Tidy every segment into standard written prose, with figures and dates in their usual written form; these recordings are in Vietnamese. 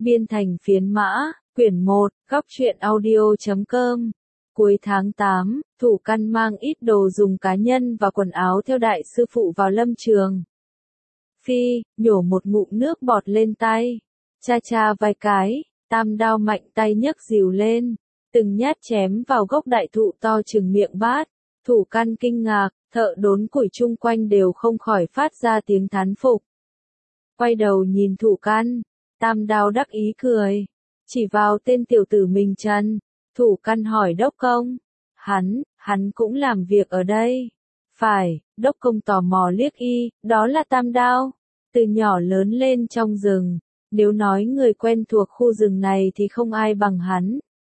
Biên thành phiến mã, quyển 1, góc truyện audio.com. Cuối tháng 8, Thủ Căn mang ít đồ dùng cá nhân và quần áo theo đại sư phụ vào lâm trường. Phi, nhổ một ngụm nước bọt lên tay. Cha cha vài cái, Tam Đao mạnh tay nhấc rìu lên. Từng nhát chém vào gốc đại thụ to chừng miệng bát. Thủ Căn kinh ngạc, thợ đốn củi chung quanh đều không khỏi phát ra tiếng thán phục. Quay đầu nhìn Thủ Căn, Tam Đao đắc ý cười. Chỉ vào tên tiểu tử mình Trần. Thủ Căn hỏi Đốc Công. Hắn cũng làm việc ở đây. Phải, Đốc Công tò mò liếc y, đó là Tam Đao. Từ nhỏ lớn lên trong rừng. Nếu nói người quen thuộc khu rừng này thì không ai bằng hắn.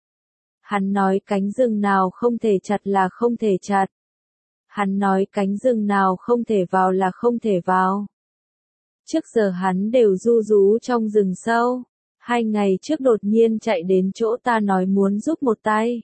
Hắn nói cánh rừng nào không thể chặt là không thể chặt. Hắn nói cánh rừng nào không thể vào là không thể vào. Trước giờ hắn đều ru rú trong rừng sâu. 2 ngày trước đột nhiên chạy đến chỗ ta nói muốn giúp một tay.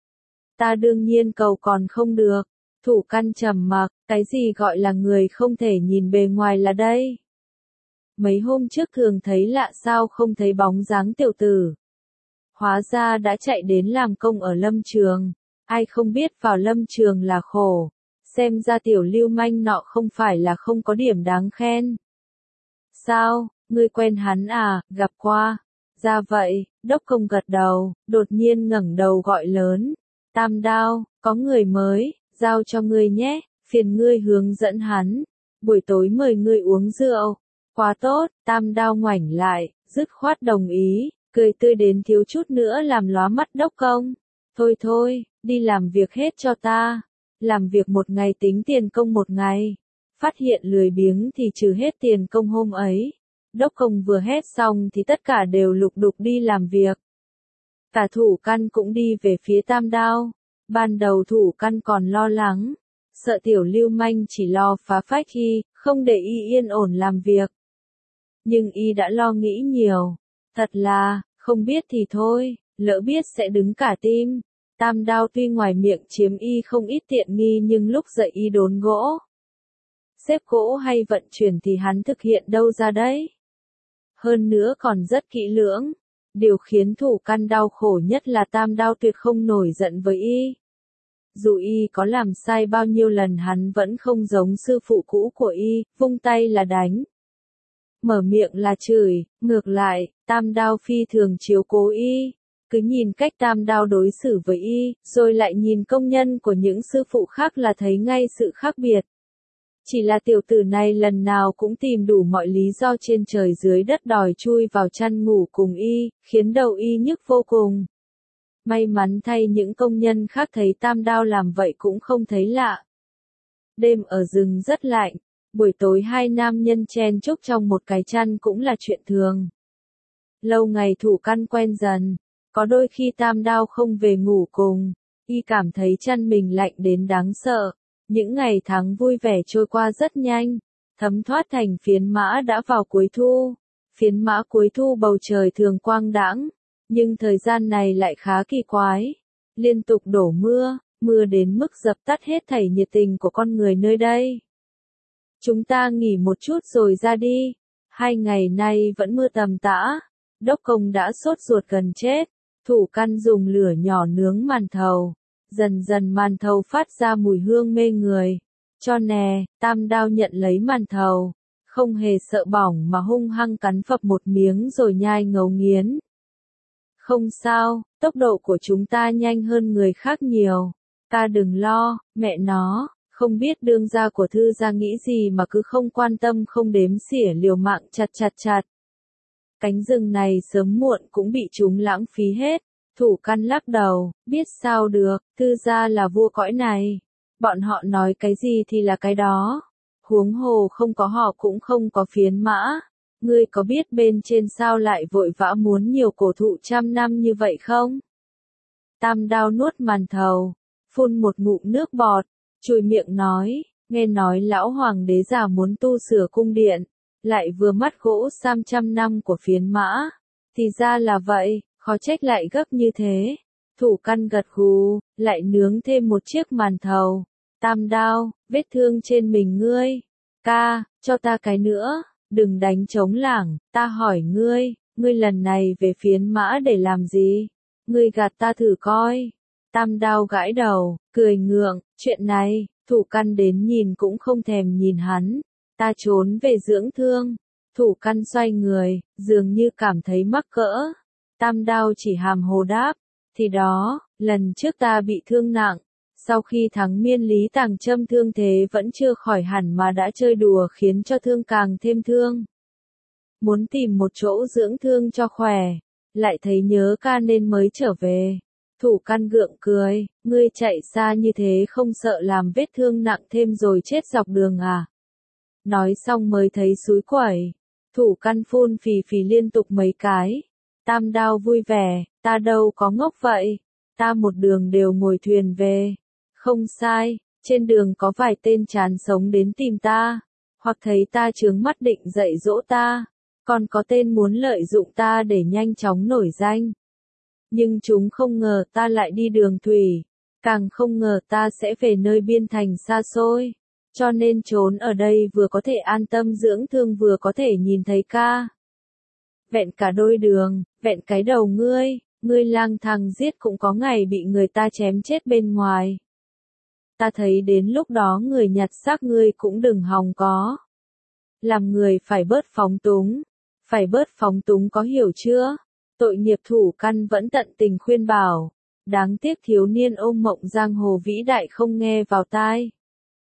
Ta đương nhiên cầu còn không được. Thủ Căn trầm mặc, cái gì gọi là người không thể nhìn bề ngoài là đây? Mấy hôm trước thường thấy lạ sao không thấy bóng dáng tiểu tử. Hóa ra đã chạy đến làm công ở lâm trường. Ai không biết vào lâm trường là khổ. Xem ra tiểu lưu manh nọ không phải là không có điểm đáng khen. Sao, ngươi quen hắn à, gặp qua. Ra vậy, Đốc Công gật đầu, đột nhiên ngẩng đầu gọi lớn. Tam Đao, có người mới, giao cho ngươi nhé, phiền ngươi hướng dẫn hắn. Buổi tối mời ngươi uống rượu. Quá tốt, Tam Đao ngoảnh lại, dứt khoát đồng ý, cười tươi đến thiếu chút nữa làm lóa mắt Đốc Công. Thôi, đi làm việc hết cho ta. Làm việc một ngày tính tiền công một ngày. Phát hiện lười biếng thì trừ hết tiền công hôm ấy. Đốc Công vừa hét xong thì tất cả đều lục đục đi làm việc. Cả Thủ Căn cũng đi về phía Tam Đao. Ban đầu Thủ Căn còn lo lắng. Sợ tiểu lưu manh chỉ lo phá phách y, không để y yên ổn làm việc. Nhưng y đã lo nghĩ nhiều. Thật là, không biết thì thôi, lỡ biết sẽ đứng cả tim. Tam Đao tuy ngoài miệng chiếm y không ít tiện nghi nhưng lúc dạy y đốn gỗ. Xếp gỗ hay vận chuyển thì hắn thực hiện đâu ra đấy. Hơn nữa còn rất kỹ lưỡng. Điều khiến Thủ Căn đau khổ nhất là Tam Đao tuyệt không nổi giận với y. Dù y có làm sai bao nhiêu lần hắn vẫn không giống sư phụ cũ của y, vung tay là đánh. Mở miệng là chửi, ngược lại, Tam Đao phi thường chiếu cố y. Cứ nhìn cách Tam Đao đối xử với y, rồi lại nhìn công nhân của những sư phụ khác là thấy ngay sự khác biệt. Chỉ là tiểu tử này lần nào cũng tìm đủ mọi lý do trên trời dưới đất đòi chui vào chăn ngủ cùng y, khiến đầu y nhức vô cùng. May mắn thay những công nhân khác thấy Tam Đao làm vậy cũng không thấy lạ. Đêm ở rừng rất lạnh, buổi tối 2 nam nhân chen chúc trong một cái chăn cũng là chuyện thường. Lâu ngày Thủ Căn quen dần, có đôi khi Tam Đao không về ngủ cùng, y cảm thấy chăn mình lạnh đến đáng sợ. Những ngày tháng vui vẻ trôi qua rất nhanh, thấm thoát thành phiến mã đã vào cuối thu. Phiến mã cuối thu bầu trời thường quang đãng, nhưng thời gian này lại khá kỳ quái. Liên tục đổ mưa đến mức dập tắt hết thảy nhiệt tình của con người nơi đây. Chúng ta nghỉ một chút rồi ra đi. 2 ngày nay vẫn mưa tầm tã. Đốc Công đã sốt ruột gần chết. Thủ Căn dùng lửa nhỏ nướng màn thầu. Dần dần màn thầu phát ra mùi hương mê người. Cho nè, Tam Đao nhận lấy màn thầu. Không hề sợ bỏng mà hung hăng cắn phập một miếng rồi nhai ngấu nghiến. Không sao, tốc độ của chúng ta nhanh hơn người khác nhiều. Ta đừng lo, mẹ nó, không biết đương gia của thư gia nghĩ gì mà cứ không quan tâm không đếm xỉa liều mạng chặt. Cánh rừng này sớm muộn cũng bị chúng lãng phí hết. Thủ Căn lắc đầu, biết sao được, thư gia là vua cõi này. Bọn họ nói cái gì thì là cái đó. Huống hồ không có họ cũng không có phiến mã. Ngươi có biết bên trên sao lại vội vã muốn nhiều cổ thụ 100 năm như vậy không? Tam Đao nuốt màn thầu, phun một ngụm nước bọt, chùi miệng nói, nghe nói lão hoàng đế già muốn tu sửa cung điện, lại vừa mắt gỗ sam 100 năm của phiến mã. Thì ra là vậy, khó trách lại gấp như thế. Thủ Căn gật gù, lại nướng thêm một chiếc màn thầu. Tam Đao, vết thương trên mình ngươi. Ca, cho ta cái nữa, đừng đánh trống lảng, ta hỏi ngươi, ngươi lần này về Phiến Mã để làm gì? Ngươi gạt ta thử coi. Tam Đao gãi đầu, cười ngượng, chuyện này, Thủ Căn đến nhìn cũng không thèm nhìn hắn. Ta trốn về dưỡng thương. Thủ Căn xoay người, dường như cảm thấy mắc cỡ. Tam Đao chỉ hàm hồ đáp, thì đó, lần trước ta bị thương nặng. Sau khi thắng Miên Lý Tàng Châm thương thế vẫn chưa khỏi hẳn mà đã chơi đùa khiến cho thương càng thêm thương. Muốn tìm một chỗ dưỡng thương cho khỏe, lại thấy nhớ ca nên mới trở về. Thủ Căn gượng cười, ngươi chạy xa như thế không sợ làm vết thương nặng thêm rồi chết dọc đường à? Nói xong mới thấy xúi quẩy. Thủ Căn phun phì phì liên tục mấy cái. Tam Đao vui vẻ, ta đâu có ngốc vậy. Ta một đường đều ngồi thuyền về. Không sai, trên đường có vài tên chán sống đến tìm ta. Hoặc thấy ta chướng mắt định dạy dỗ ta. Còn có tên muốn lợi dụng ta để nhanh chóng nổi danh. Nhưng chúng không ngờ ta lại đi đường thủy. Càng không ngờ ta sẽ về nơi biên thành xa xôi. Cho nên trốn ở đây vừa có thể an tâm dưỡng thương vừa có thể nhìn thấy ca. Vẹn cả đôi đường, vẹn cái đầu ngươi lang thang giết cũng có ngày bị người ta chém chết bên ngoài. Ta thấy đến lúc đó người nhặt xác ngươi cũng đừng hòng có. Làm người phải bớt phóng túng có hiểu chưa? Tội nghiệp Thủ Căn vẫn tận tình khuyên bảo. Đáng tiếc thiếu niên ôm mộng giang hồ vĩ đại không nghe vào tai.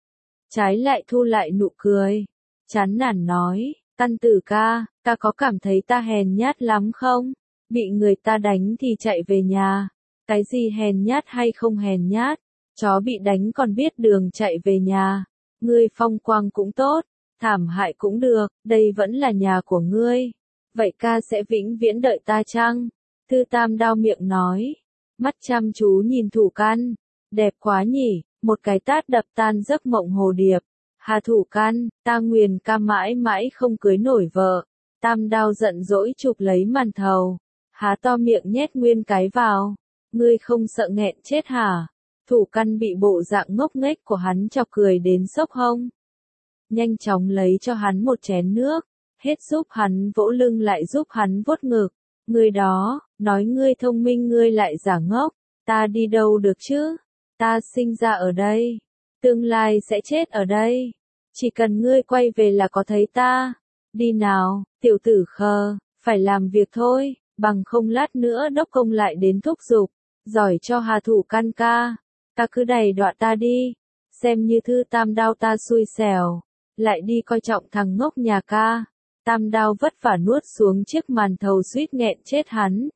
Trái lại thu lại nụ cười. Chán nản nói, Căn Tử ca có cảm thấy ta hèn nhát lắm không? Bị người ta đánh thì chạy về nhà. Cái gì hèn nhát hay không hèn nhát? Chó bị đánh còn biết đường chạy về nhà. Ngươi phong quang cũng tốt, thảm hại cũng được, đây vẫn là nhà của ngươi. Vậy ca sẽ vĩnh viễn đợi ta chăng? Thư Tam Đao miệng nói. Mắt chăm chú nhìn Thủ Căn. Đẹp quá nhỉ, một cái tát đập tan giấc mộng hồ điệp. Hà Thủ Căn, ta nguyền ca mãi mãi không cưới nổi vợ. Tam Đao giận dỗi chụp lấy màn thầu. Há to miệng nhét nguyên cái vào. Ngươi không sợ nghẹn chết hả? Thủ Căn bị bộ dạng ngốc nghếch của hắn chọc cười đến sốc hông. Nhanh chóng lấy cho hắn một chén nước. Hết giúp hắn vỗ lưng lại giúp hắn vuốt ngực. Ngươi đó, nói ngươi thông minh ngươi lại giả ngốc. Ta đi đâu được chứ? Ta sinh ra ở đây. Tương lai sẽ chết ở đây. Chỉ cần ngươi quay về là có thấy ta. Đi nào, tiểu tử khờ, phải làm việc thôi, bằng không lát nữa đốc công lại đến thúc giục. Giỏi cho Hà Thủ Căn ca. Ta cứ đầy đọa ta đi. Xem như Thư Tam Đao ta xui xẻo. Lại đi coi trọng thằng ngốc nhà ca. Tam Đao vất vả nuốt xuống chiếc màn thầu suýt nghẹn chết hắn.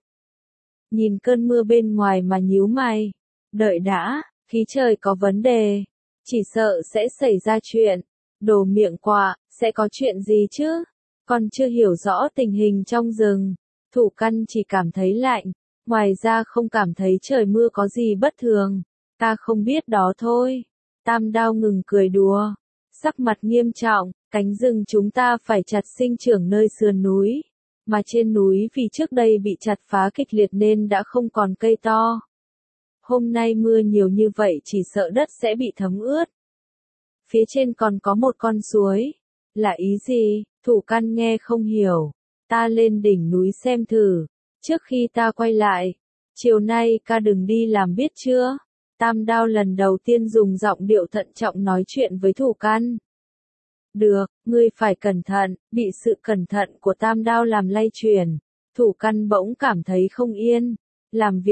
Nhìn cơn mưa bên ngoài mà nhíu mày. Đợi đã, khí trời có vấn đề. Chỉ sợ sẽ xảy ra chuyện. Đồ miệng quạ, sẽ có chuyện gì chứ? Còn chưa hiểu rõ tình hình trong rừng. Thủ Căn chỉ cảm thấy lạnh. Ngoài ra không cảm thấy trời mưa có gì bất thường. Ta không biết đó thôi. Tam Đao ngừng cười đùa. Sắc mặt nghiêm trọng, cánh rừng chúng ta phải chặt sinh trưởng nơi sườn núi. Mà trên núi vì trước đây bị chặt phá kịch liệt nên đã không còn cây to. Hôm nay mưa nhiều như vậy chỉ sợ đất sẽ bị thấm ướt. Phía trên còn có một con suối. Là ý gì? Thủ Căn nghe không hiểu. Ta lên đỉnh núi xem thử. Trước khi ta quay lại. Chiều nay ca đừng đi làm biết chưa? Tam Đao lần đầu tiên dùng giọng điệu thận trọng nói chuyện với Thủ Căn. Được, ngươi phải cẩn thận, bị sự cẩn thận của Tam Đao làm lay chuyển. Thủ Căn bỗng cảm thấy không yên. Làm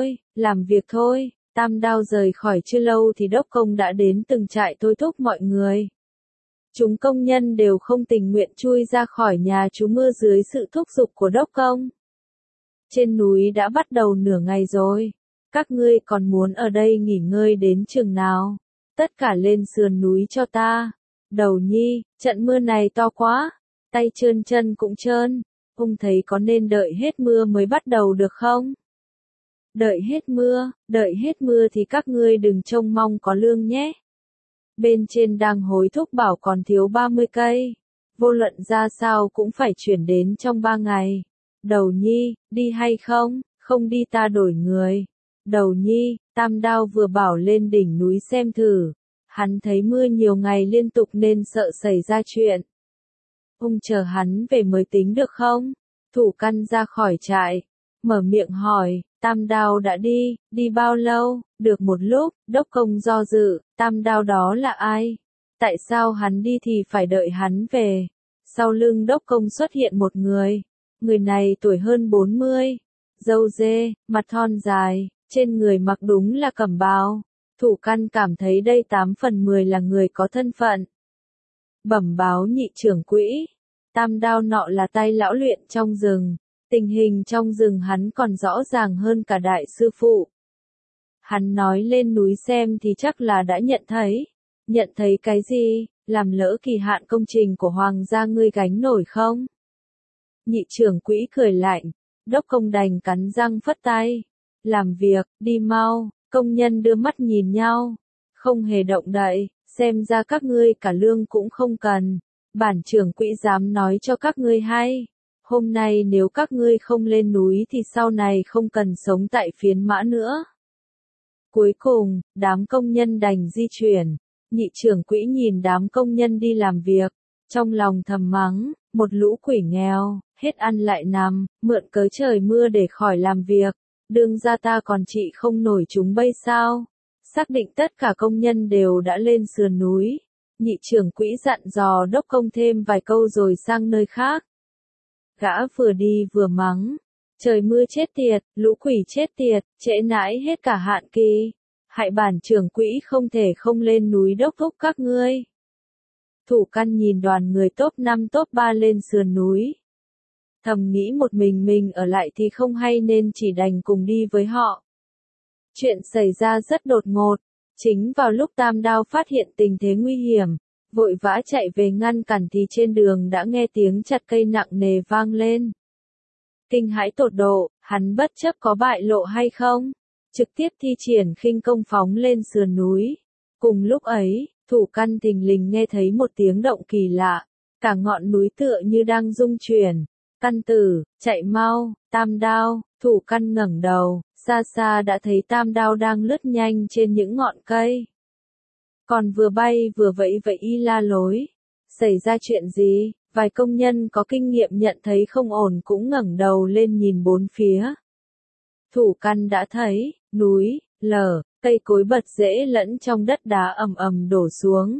việc thôi, Tam Đao rời khỏi chưa lâu thì đốc công đã đến từng trại thôi thúc mọi người. Chúng công nhân đều không tình nguyện chui ra khỏi nhà trú mưa dưới sự thúc giục của đốc công. Trên núi đã bắt đầu nửa ngày rồi. Các ngươi còn muốn ở đây nghỉ ngơi đến chừng nào? Tất cả lên sườn núi cho ta. Đầu nhi, trận mưa này to quá. Tay trơn chân cũng trơn. Ông thấy có nên đợi hết mưa mới bắt đầu được không? Đợi hết mưa thì các ngươi đừng trông mong có lương nhé. Bên trên đang hối thúc bảo còn thiếu 30 cây. Vô luận ra sao cũng phải chuyển đến trong 3 ngày. Đầu nhi, đi hay không? Không đi ta đổi người. Đầu nhi, Tam Đao vừa bảo lên đỉnh núi xem thử. Hắn thấy mưa nhiều ngày liên tục nên sợ xảy ra chuyện. Ông chờ hắn về mới tính được không? Thủ căn ra khỏi trại, mở miệng hỏi, Tam Đao đã đi bao lâu? Được một lúc, Đốc Công do dự, Tam Đao đó là ai? Tại sao hắn đi thì phải đợi hắn về? Sau lưng Đốc Công xuất hiện một người. Người này tuổi hơn 40, râu dê, mặt thon dài, trên người mặc đúng là cẩm bào. Thủ căn cảm thấy đây 8 phần 10 là người có thân phận. Bẩm báo nhị trưởng quỹ, Tam Đao nọ là tay lão luyện trong rừng, tình hình trong rừng hắn còn rõ ràng hơn cả đại sư phụ. Hắn nói lên núi xem thì chắc là đã nhận thấy. Nhận thấy cái gì, làm lỡ kỳ hạn công trình của hoàng gia ngươi gánh nổi không? Nhị trưởng quỹ cười lạnh, Đốc Công đành cắn răng phất tay. Làm việc, đi mau, công nhân đưa mắt nhìn nhau, không hề động đậy, xem ra các ngươi cả lương cũng không cần. Bản trưởng quỹ dám nói cho các ngươi hay, hôm nay nếu các ngươi không lên núi thì sau này không cần sống tại Phiến Mã nữa. Cuối cùng, đám công nhân đành di chuyển. Nhị trưởng quỹ nhìn đám công nhân đi làm việc, trong lòng thầm mắng, một lũ quỷ nghèo, hết ăn lại nằm, mượn cớ trời mưa để khỏi làm việc, đương ra ta còn trị không nổi chúng bây sao. Xác định tất cả công nhân đều đã lên sườn núi, nhị trưởng quỹ dặn dò Đốc Công thêm vài câu rồi sang nơi khác. Gã vừa đi vừa mắng, trời mưa chết tiệt, lũ quỷ chết tiệt, trễ nãi hết cả hạn kỳ. Hại bản trưởng quỹ không thể không lên núi đốc thúc các ngươi. Thủ căn nhìn đoàn người top 5 top 3 lên sườn núi. Thầm nghĩ một mình ở lại thì không hay nên chỉ đành cùng đi với họ. Chuyện xảy ra rất đột ngột. Chính vào lúc Tam Đao phát hiện tình thế nguy hiểm, vội vã chạy về ngăn cản thì trên đường đã nghe tiếng chặt cây nặng nề vang lên. Kinh hãi tột độ, hắn bất chấp có bại lộ hay không, trực tiếp thi triển khinh công phóng lên sườn núi. Cùng lúc ấy, Thủ căn thình lình nghe thấy một tiếng động kỳ lạ, cả ngọn núi tựa như đang rung chuyển. Căn tử, chạy mau, Tam Đao. Thủ căn ngẩng đầu, xa xa đã thấy Tam Đao đang lướt nhanh trên những ngọn cây. Còn vừa bay vừa vẫy vẫy y la lối. Xảy ra chuyện gì? Vài công nhân có kinh nghiệm nhận thấy không ổn cũng ngẩng đầu lên nhìn bốn phía. Thủ căn đã thấy, núi, lở, cây cối bật rễ lẫn trong đất đá ầm ầm đổ xuống.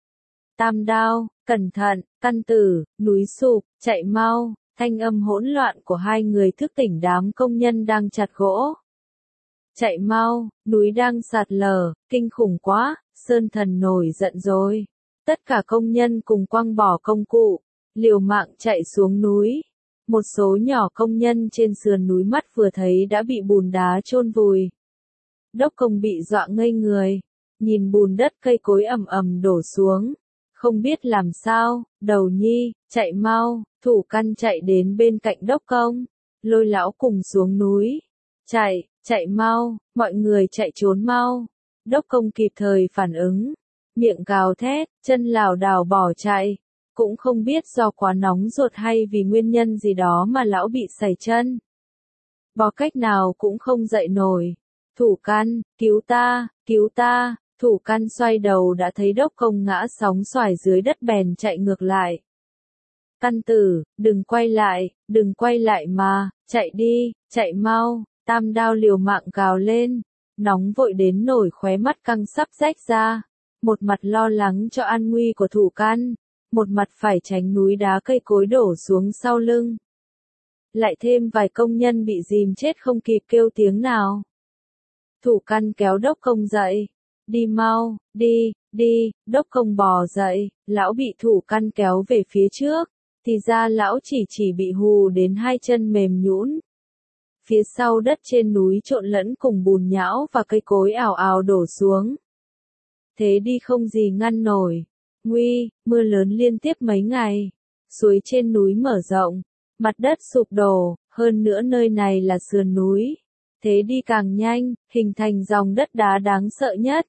Tam Đao, cẩn thận, căn tử, núi sụp, chạy mau. Thanh âm hỗn loạn của hai người thức tỉnh đám công nhân đang chặt gỗ. Chạy mau, núi đang sạt lở, kinh khủng quá, Sơn Thần nổi giận rồi. Tất cả công nhân cùng quăng bỏ công cụ, liều mạng chạy xuống núi. Một số nhỏ công nhân trên sườn núi mắt vừa thấy đã bị bùn đá chôn vùi. Đốc Công bị dọa ngây người, nhìn bùn đất cây cối ầm ầm đổ xuống. Không biết làm sao, Đầu Nhi, chạy mau. Thủ căn chạy đến bên cạnh Đốc Công, lôi lão cùng xuống núi. Chạy mau, mọi người chạy trốn mau. Đốc Công kịp thời phản ứng, miệng gào thét, chân lảo đảo bỏ chạy. Cũng không biết do quá nóng ruột hay vì nguyên nhân gì đó mà lão bị sẩy chân. Bò cách nào cũng không dậy nổi. Thủ căn, cứu ta. Thủ căn xoay đầu đã thấy Đốc Công ngã sóng xoài dưới đất bèn chạy ngược lại. Căn tử, đừng quay lại mà, chạy đi, chạy mau. Tam Đao liều mạng gào lên, nóng vội đến nổi khóe mắt căng sắp rách ra. Một mặt lo lắng cho an nguy của Thủ căn, một mặt phải tránh núi đá cây cối đổ xuống sau lưng. Lại thêm vài công nhân bị dìm chết không kịp kêu tiếng nào. Thủ căn kéo Đốc Công dậy. Đi mau, đi. Đốc Công bò dậy, lão bị Thủ căn kéo về phía trước. Thì ra lão chỉ bị hù đến hai chân mềm nhũn. Phía sau đất trên núi trộn lẫn cùng bùn nhão và cây cối ào ào đổ xuống. Thế đi không gì ngăn nổi. Mưa lớn liên tiếp mấy ngày. Suối trên núi mở rộng, mặt đất sụp đổ, hơn nữa nơi này là sườn núi. Thế đi càng nhanh, hình thành dòng đất đá đáng sợ nhất.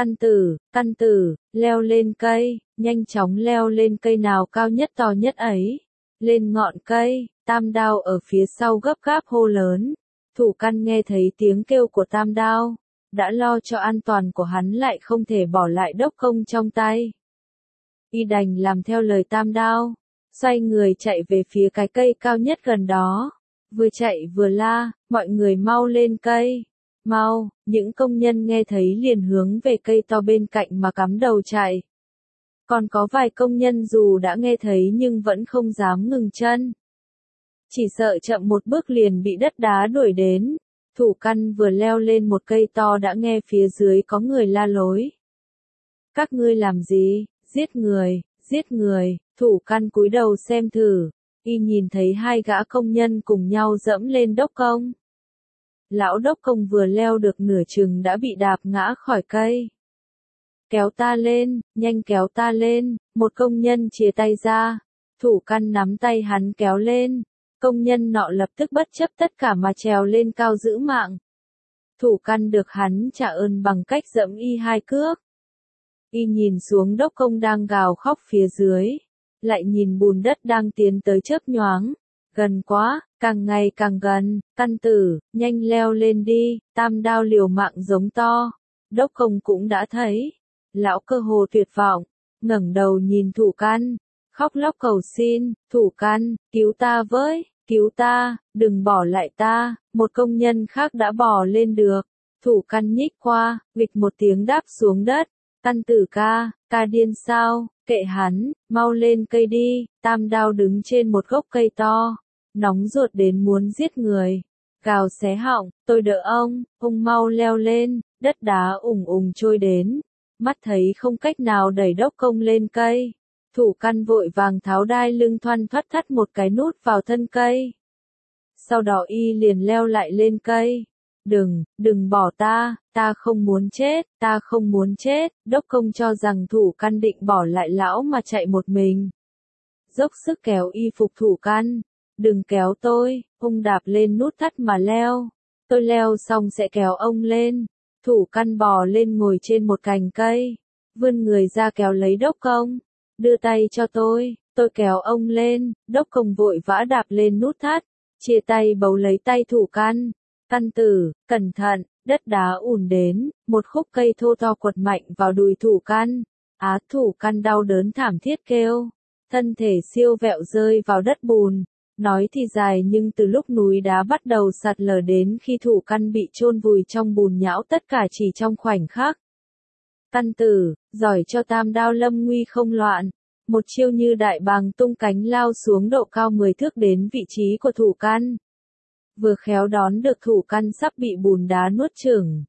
Căn tử, leo lên cây, nhanh chóng leo lên cây nào cao nhất to nhất ấy. Lên ngọn cây, Tam Đao ở phía sau gấp gáp hô lớn. Thủ căn nghe thấy tiếng kêu của Tam Đao, đã lo cho an toàn của hắn lại không thể bỏ lại Đốc Công trong tay. Y đành làm theo lời Tam Đao, xoay người chạy về phía cái cây cao nhất gần đó. Vừa chạy vừa la, mọi người mau lên cây. Mau, những công nhân nghe thấy liền hướng về cây to bên cạnh mà cắm đầu chạy. Còn có vài công nhân dù đã nghe thấy nhưng vẫn không dám ngừng chân. Chỉ sợ chậm một bước liền bị đất đá đuổi đến. Thủ căn vừa leo lên một cây to đã nghe phía dưới có người la lối. Các ngươi làm gì? Giết người, giết người. Thủ căn cúi đầu xem thử. Y nhìn thấy hai gã công nhân cùng nhau dẫm lên đốc công. Lão đốc công vừa leo được nửa chừng đã bị đạp ngã khỏi cây. Kéo ta lên, nhanh kéo ta lên, một công nhân chìa tay ra. Thủ căn nắm tay hắn kéo lên. Công nhân nọ lập tức bất chấp tất cả mà trèo lên cao giữ mạng. Thủ căn được hắn trả ơn bằng cách dẫm y hai cước. Y nhìn xuống đốc công đang gào khóc phía dưới. Lại nhìn bùn đất đang tiến tới chớp nhoáng. Gần quá, càng ngày càng gần, căn tử, nhanh leo lên đi, tam đao liều mạng giống to. Đốc công cũng đã thấy. Lão cơ hồ tuyệt vọng, ngẩng đầu nhìn thủ căn, khóc lóc cầu xin, thủ căn, cứu ta với, cứu ta, đừng bỏ lại ta, một công nhân khác đã bò lên được. Thủ căn nhích qua, vịch một tiếng đáp xuống đất, căn tử ca điên sao, kệ hắn, mau lên cây đi, tam đao đứng trên một gốc cây to, nóng ruột đến muốn giết người, gào xé họng, tôi đỡ ông mau leo lên, đất đá ùng ùng trôi đến, mắt thấy không cách nào đẩy đốc công lên cây, thủ căn vội vàng tháo đai lưng thoăn thoắt thắt một cái nút vào thân cây. Sau đó y liền leo lại lên cây. Đừng bỏ ta không muốn chết, ta không muốn chết, đốc công cho rằng thủ căn định bỏ lại lão mà chạy một mình. Dốc sức kéo y phục thủ căn, đừng kéo tôi, ông đạp lên nút thắt mà leo, tôi leo xong sẽ kéo ông lên. Thủ căn bò lên ngồi trên một cành cây, vươn người ra kéo lấy đốc công, đưa tay cho tôi kéo ông lên, đốc công vội vã đạp lên nút thắt, chia tay bấu lấy tay thủ căn. Căn tử, cẩn thận, đất đá ùn đến, một khúc cây thô to quật mạnh vào đùi thủ căn. Thủ căn đau đớn thảm thiết kêu, thân thể siêu vẹo rơi vào đất bùn. Nói thì dài nhưng từ lúc núi đá bắt đầu sạt lở đến khi thủ căn bị chôn vùi trong bùn nhão tất cả chỉ trong khoảnh khắc. Căn tử, giỏi cho tam đao lâm nguy không loạn. Một chiêu như đại bàng tung cánh lao xuống độ cao 10 thước đến vị trí của thủ căn. Vừa khéo đón được thủ căn sắp bị bùn đá nuốt chửng.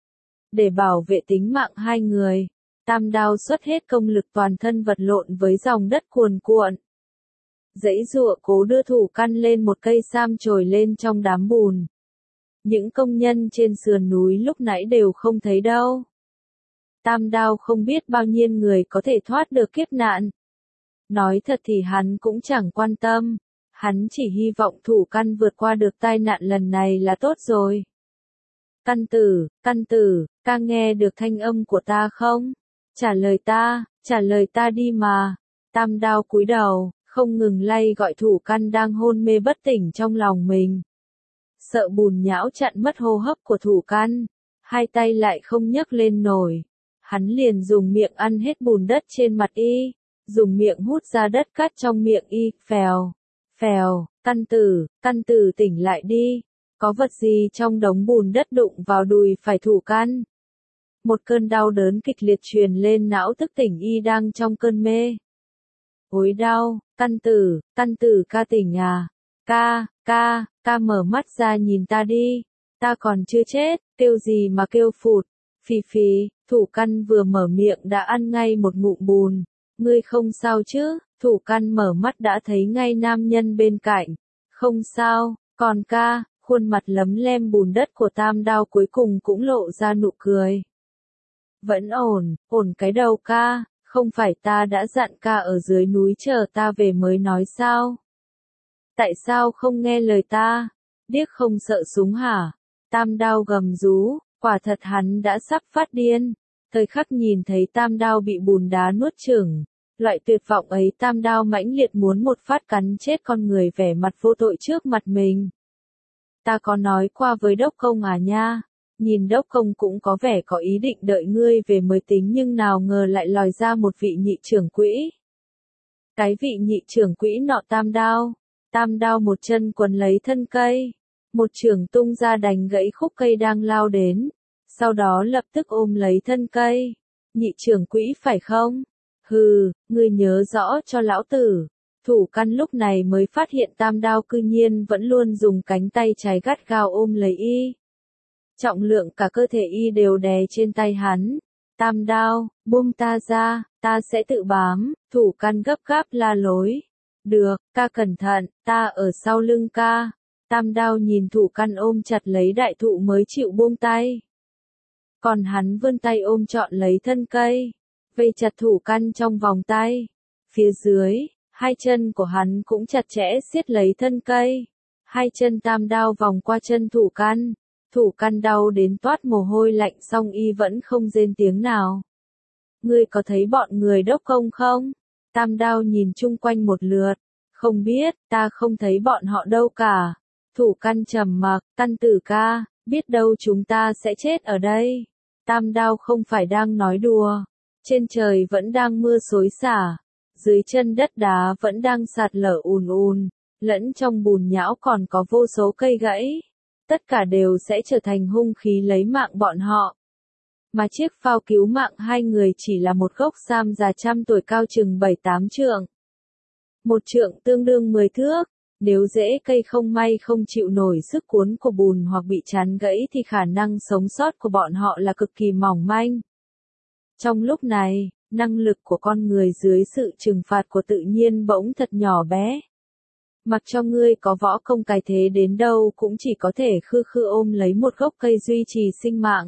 Để bảo vệ tính mạng hai người, tam đao xuất hết công lực toàn thân vật lộn với dòng đất cuồn cuộn. Giãy giụa cố đưa thủ căn lên một cây sam trồi lên trong đám bùn. Những công nhân trên sườn núi lúc nãy đều không thấy đâu. Tam đao không biết bao nhiêu người có thể thoát được kiếp nạn. Nói thật thì hắn cũng chẳng quan tâm. Hắn chỉ hy vọng thủ căn vượt qua được tai nạn lần này là tốt rồi. Căn tử, ca nghe được thanh âm của ta không? Trả lời ta đi mà. Tam đao cúi đầu, không ngừng lay gọi thủ căn đang hôn mê bất tỉnh trong lòng mình. Sợ bùn nhão chặn mất hô hấp của thủ căn, hai tay lại không nhấc lên nổi. Hắn liền dùng miệng ăn hết bùn đất trên mặt y, dùng miệng hút ra đất cát trong miệng y, phèo. Căn tử tỉnh lại đi, có vật gì trong đống bùn đất đụng vào đùi phải thủ căn. Một cơn đau đớn kịch liệt truyền lên não thức tỉnh y đang trong cơn mê. Ôi đau, căn tử ca tỉnh à, ca mở mắt ra nhìn ta đi, ta còn chưa chết, kêu gì mà kêu phụt, phì, thủ căn vừa mở miệng đã ăn ngay một ngụm bùn, ngươi không sao chứ? Thủ căn mở mắt đã thấy ngay nam nhân bên cạnh. Không sao, còn ca, khuôn mặt lấm lem bùn đất của tam đao cuối cùng cũng lộ ra nụ cười. Vẫn ổn cái đầu ca, không phải ta đã dặn ca ở dưới núi chờ ta về mới nói sao? Tại sao không nghe lời ta? Điếc không sợ súng hả? Tam đao gầm rú, quả thật hắn đã sắp phát điên. Thời khắc nhìn thấy tam đao bị bùn đá nuốt chửng. Loại tuyệt vọng ấy tam đao mãnh liệt muốn một phát cắn chết con người vẻ mặt vô tội trước mặt mình. Ta có nói qua với đốc công à nha, nhìn đốc công cũng có vẻ có ý định đợi ngươi về mới tính nhưng nào ngờ lại lòi ra một vị nhị trưởng quỹ. Cái vị nhị trưởng quỹ nọ tam đao một chân quấn lấy thân cây, một chưởng tung ra đánh gãy khúc cây đang lao đến, sau đó lập tức ôm lấy thân cây. Nhị trưởng quỹ phải không? Hừ, ngươi nhớ rõ cho lão tử. Thủ căn lúc này mới phát hiện tam đao cư nhiên vẫn luôn dùng cánh tay trái gắt gao ôm lấy y. Trọng lượng cả cơ thể y đều đè trên tay hắn. Tam đao, buông ta ra, ta sẽ tự bám. Thủ căn gấp gáp la lối. Được, ca cẩn thận, ta ở sau lưng ca. Tam đao nhìn thủ căn ôm chặt lấy đại thụ mới chịu buông tay. Còn hắn vươn tay ôm trọn lấy thân cây, vây chặt thủ căn trong vòng tay. Phía dưới, hai chân của hắn cũng chặt chẽ siết lấy thân cây. Hai chân tam đao vòng qua chân thủ căn đau đến toát mồ hôi lạnh song y vẫn không rên tiếng nào. Ngươi có thấy bọn người đốc công không? Tam đao nhìn chung quanh một lượt, không biết, ta không thấy bọn họ đâu cả. Thủ căn trầm mặc, căn tử ca, biết đâu chúng ta sẽ chết ở đây. Tam đao không phải đang nói đùa. Trên trời vẫn đang mưa xối xả. Dưới chân đất đá vẫn đang sạt lở ùn ùn. Lẫn trong bùn nhão còn có vô số cây gãy. Tất cả đều sẽ trở thành hung khí lấy mạng bọn họ. Mà chiếc phao cứu mạng hai người chỉ là một gốc sam già 100 tuổi cao chừng 7-8 trượng. Một trượng tương đương 10 thước. Nếu rễ cây không may không chịu nổi sức cuốn của bùn hoặc bị chắn gãy thì khả năng sống sót của bọn họ là cực kỳ mỏng manh. Trong lúc này, năng lực của con người dưới sự trừng phạt của tự nhiên bỗng thật nhỏ bé. Mặc cho ngươi có võ công cái thế đến đâu cũng chỉ có thể khư khư ôm lấy một gốc cây duy trì sinh mạng.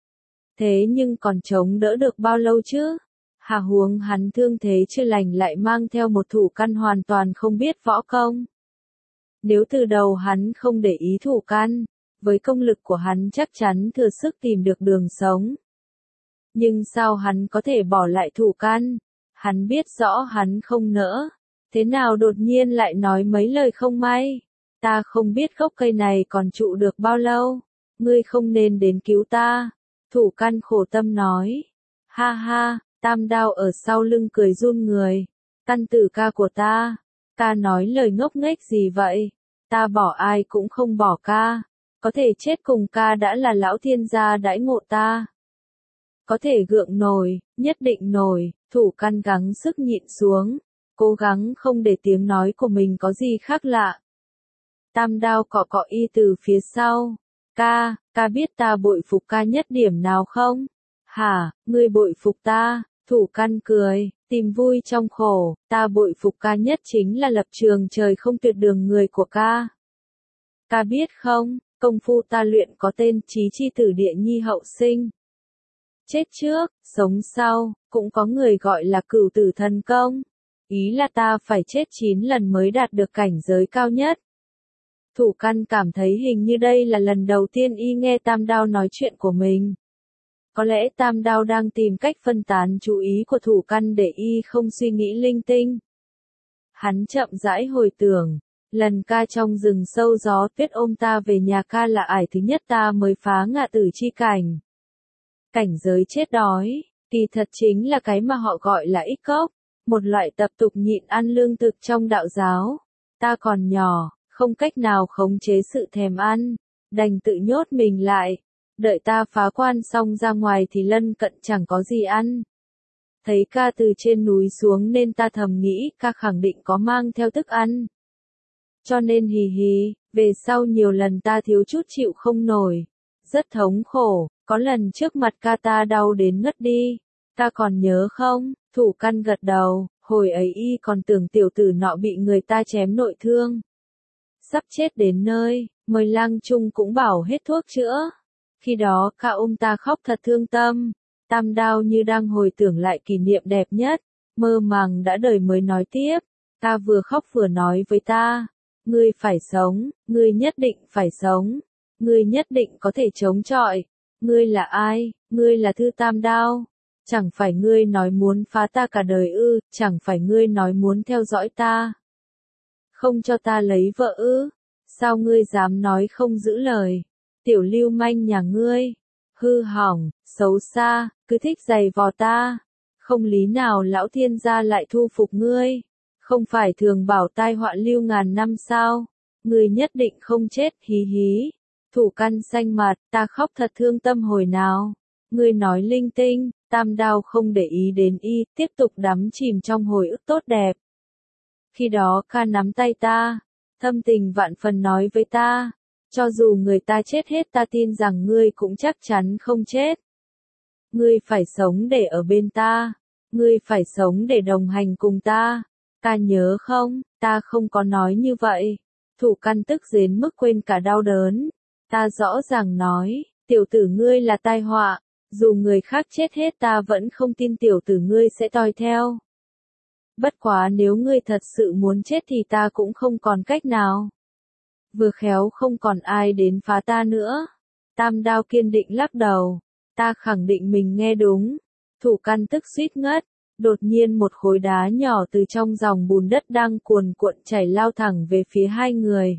Thế nhưng còn chống đỡ được bao lâu chứ? Hà huống hắn thương thế chưa lành lại mang theo một thủ căn hoàn toàn không biết võ công. Nếu từ đầu hắn không để ý thủ căn, với công lực của hắn chắc chắn thừa sức tìm được đường sống. Nhưng sao hắn có thể bỏ lại thủ căn? Hắn biết rõ hắn không nỡ. Thế nào đột nhiên lại nói mấy lời không may? Ta không biết gốc cây này còn trụ được bao lâu. Ngươi không nên đến cứu ta. Thủ căn khổ tâm nói. Ha ha, tam đao ở sau lưng cười run người. Căn tử ca của ta. Ca nói lời ngốc nghếch gì vậy? Ta bỏ ai cũng không bỏ ca. Có thể chết cùng ca đã là lão thiên gia đãi ngộ ta. Có thể gượng nổi, nhất định nổi. Thủ căn gắng sức nhịn xuống. Cố gắng không để tiếng nói của mình có gì khác lạ. Tam đao cọ cọ y từ phía sau. Ca biết ta bội phục ca nhất điểm nào không? Hả, ngươi bội phục ta? Thủ căn cười, tìm vui trong khổ. Ta bội phục ca nhất chính là lập trường trời không tuyệt đường người của ca. Ca biết không, công phu ta luyện có tên Chí Chi Tử Địa Nhi Hậu Sinh. Chết trước, sống sau, cũng có người gọi là cửu tử thần công. Ý là ta phải chết 9 lần mới đạt được cảnh giới cao nhất. Thủ căn cảm thấy hình như đây là lần đầu tiên y nghe tam đao nói chuyện của mình. Có lẽ tam đao đang tìm cách phân tán chú ý của thủ căn để y không suy nghĩ linh tinh. Hắn chậm rãi hồi tưởng, lần ca trong rừng sâu gió tuyết ôm ta về nhà ca là ải thứ nhất ta mới phá ngạ tử chi cảnh. Cảnh giới chết đói, kỳ thật chính là cái mà họ gọi là ích cốc, một loại tập tục nhịn ăn lương thực trong đạo giáo. Ta còn nhỏ, không cách nào khống chế sự thèm ăn, đành tự nhốt mình lại. Đợi ta phá quan xong ra ngoài thì lân cận chẳng có gì ăn. Thấy ca từ trên núi xuống nên ta thầm nghĩ ca khẳng định có mang theo thức ăn. Cho nên hì hì, về sau nhiều lần ta thiếu chút chịu không nổi. Rất thống khổ, có lần trước mặt ca ta đau đến ngất đi. Ta còn nhớ không? Thủ căn gật đầu, hồi ấy y còn tưởng tiểu tử nọ bị người ta chém nội thương. Sắp chết đến nơi, mời lang trung cũng bảo hết thuốc chữa. Khi đó ca ôm ta khóc thật thương tâm. Tam đao như đang hồi tưởng lại kỷ niệm đẹp nhất, mơ màng đã đời mới nói tiếp. Ta vừa khóc vừa nói với ta, ngươi phải sống, ngươi nhất định phải sống, ngươi nhất định có thể chống chọi. Ngươi là ai? Ngươi là Thư Tam Đao. Chẳng phải ngươi nói muốn phá ta cả đời ư, chẳng phải ngươi nói muốn theo dõi ta. Không cho ta lấy vợ ư, sao ngươi dám nói không giữ lời? Tiểu lưu manh nhà ngươi, hư hỏng, xấu xa, cứ thích giày vò ta. Không lý nào lão thiên gia lại thu phục ngươi. Không phải thường bảo tai họa lưu ngàn năm sao? Ngươi nhất định không chết, hí hí. Thủ căn xanh mặt, ta khóc thật thương tâm hồi nào. Ngươi nói linh tinh, Tam Đao không để ý đến y, tiếp tục đắm chìm trong hồi ức tốt đẹp. Khi đó ca nắm tay ta, thâm tình vạn phần nói với ta, cho dù người ta chết hết ta tin rằng ngươi cũng chắc chắn không chết. Ngươi phải sống để ở bên ta, ngươi phải sống để đồng hành cùng ta. Ta nhớ không, ta không có nói như vậy. Thủ căn tức đến mức quên cả đau đớn. Ta rõ ràng nói, tiểu tử ngươi là tai họa, dù người khác chết hết ta vẫn không tin tiểu tử ngươi sẽ toi theo. Bất quá nếu ngươi thật sự muốn chết thì ta cũng không còn cách nào. Vừa khéo không còn ai đến phá ta nữa. Tam Đao kiên định lắc đầu. Ta khẳng định mình nghe đúng. Thủ căn tức suýt ngất. Đột nhiên một khối đá nhỏ từ trong dòng bùn đất đang cuồn cuộn chảy lao thẳng về phía hai người.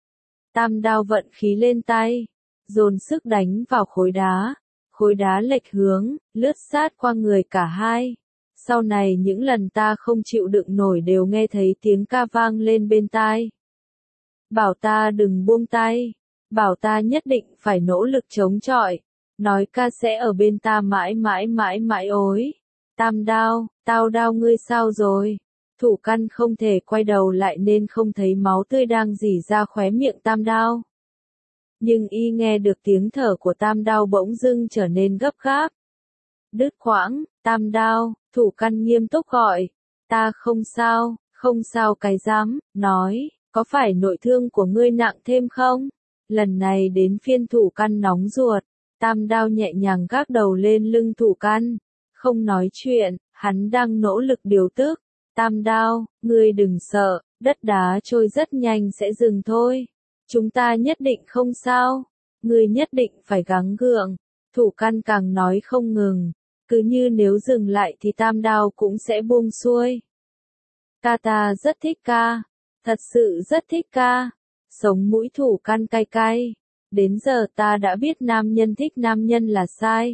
Tam Đao vận khí lên tay, dồn sức đánh vào khối đá. Khối đá lệch hướng, lướt sát qua người cả hai. Sau này những lần ta không chịu đựng nổi đều nghe thấy tiếng ca vang lên bên tai. Bảo ta đừng buông tay, bảo ta nhất định phải nỗ lực chống chọi, nói ca sẽ ở bên ta mãi mãi mãi mãi ối. Tam Đao, Tao Đao ngươi sao rồi? Thủ căn không thể quay đầu lại nên không thấy máu tươi đang rỉ ra khóe miệng Tam Đao. Nhưng y nghe được tiếng thở của Tam Đao bỗng dưng trở nên gấp gáp. Đứt quãng, Tam Đao, thủ căn nghiêm túc gọi. Ta không sao cái dám, nói, có phải nội thương của ngươi nặng thêm không? Lần này đến phiên thủ căn nóng ruột, Tam Đao nhẹ nhàng gác đầu lên lưng thủ căn. Không nói chuyện, hắn đang nỗ lực điều tức. Tam Đao, ngươi đừng sợ, đất đá trôi rất nhanh sẽ dừng thôi. Chúng ta nhất định không sao. Ngươi nhất định phải gắng gượng. Thủ căn càng nói không ngừng. Cứ như nếu dừng lại thì Tam Đao cũng sẽ buông xuôi. Ca ta rất thích ca. Thật sự rất thích ca. Sống mũi thủ căn cay cay. Đến giờ ta đã biết nam nhân thích nam nhân là sai.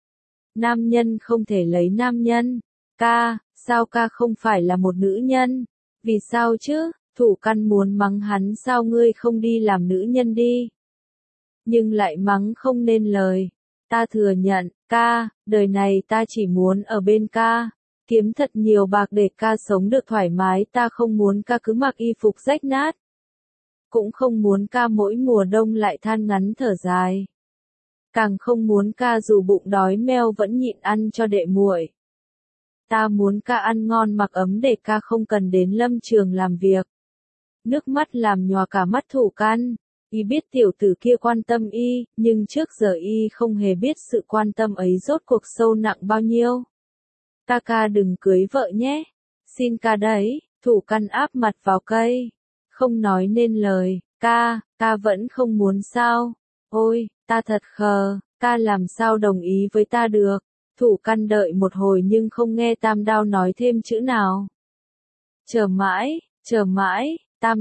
Nam nhân không thể lấy nam nhân. Ca, sao ca không phải là một nữ nhân? Vì sao chứ? Thủ căn muốn mắng hắn sao ngươi không đi làm nữ nhân đi? Nhưng lại mắng không nên lời. Ta thừa nhận, ca, đời này ta chỉ muốn ở bên ca. Kiếm thật nhiều bạc để ca sống được thoải mái, ta không muốn ca cứ mặc y phục rách nát. Cũng không muốn ca mỗi mùa đông lại than ngắn thở dài. Càng không muốn ca dù bụng đói meo vẫn nhịn ăn cho đệ muội. Ta muốn ca ăn ngon mặc ấm để ca không cần đến lâm trường làm việc. Nước mắt làm nhòa cả mắt thủ căn. Y biết tiểu tử kia quan tâm y, nhưng trước giờ y không hề biết sự quan tâm ấy rốt cuộc sâu nặng bao nhiêu. Ca đừng cưới vợ nhé. Xin ca đấy, thủ căn áp mặt vào cây. Không nói nên lời, ca vẫn không muốn sao. Ôi, ta thật khờ, ca làm sao đồng ý với ta được. Thủ căn đợi một hồi nhưng không nghe Tam Đao nói thêm chữ nào. Chờ mãi,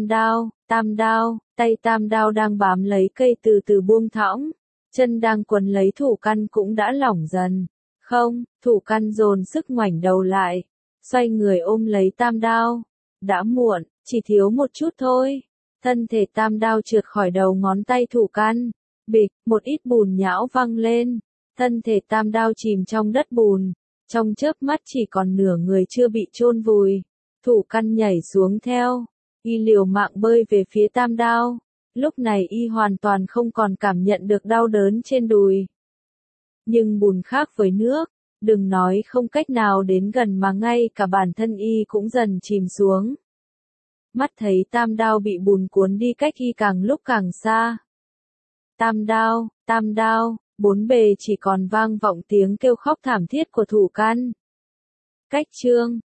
Tam Đao, tay Tam Đao đang bám lấy cây từ từ buông thõng. Chân đang quấn lấy thủ căn cũng đã lỏng dần. Không, thủ căn dồn sức ngoảnh đầu lại. Xoay người ôm lấy Tam Đao. Đã muộn, chỉ thiếu một chút thôi. Thân thể Tam Đao trượt khỏi đầu ngón tay thủ căn. Bịch, một ít bùn nhão văng lên. Thân thể Tam Đao chìm trong đất bùn. Trong chớp mắt chỉ còn nửa người chưa bị chôn vùi. Thủ căn nhảy xuống theo. Y liều mạng bơi về phía Tam Đao. Lúc này y hoàn toàn không còn cảm nhận được đau đớn trên đùi. Nhưng bùn khác với nước. Đừng nói không cách nào đến gần mà ngay cả bản thân y cũng dần chìm xuống. Mắt thấy Tam Đao bị bùn cuốn đi cách y càng lúc càng xa. Tam Đao, bốn bề chỉ còn vang vọng tiếng kêu khóc thảm thiết của thủ căn. Cách chương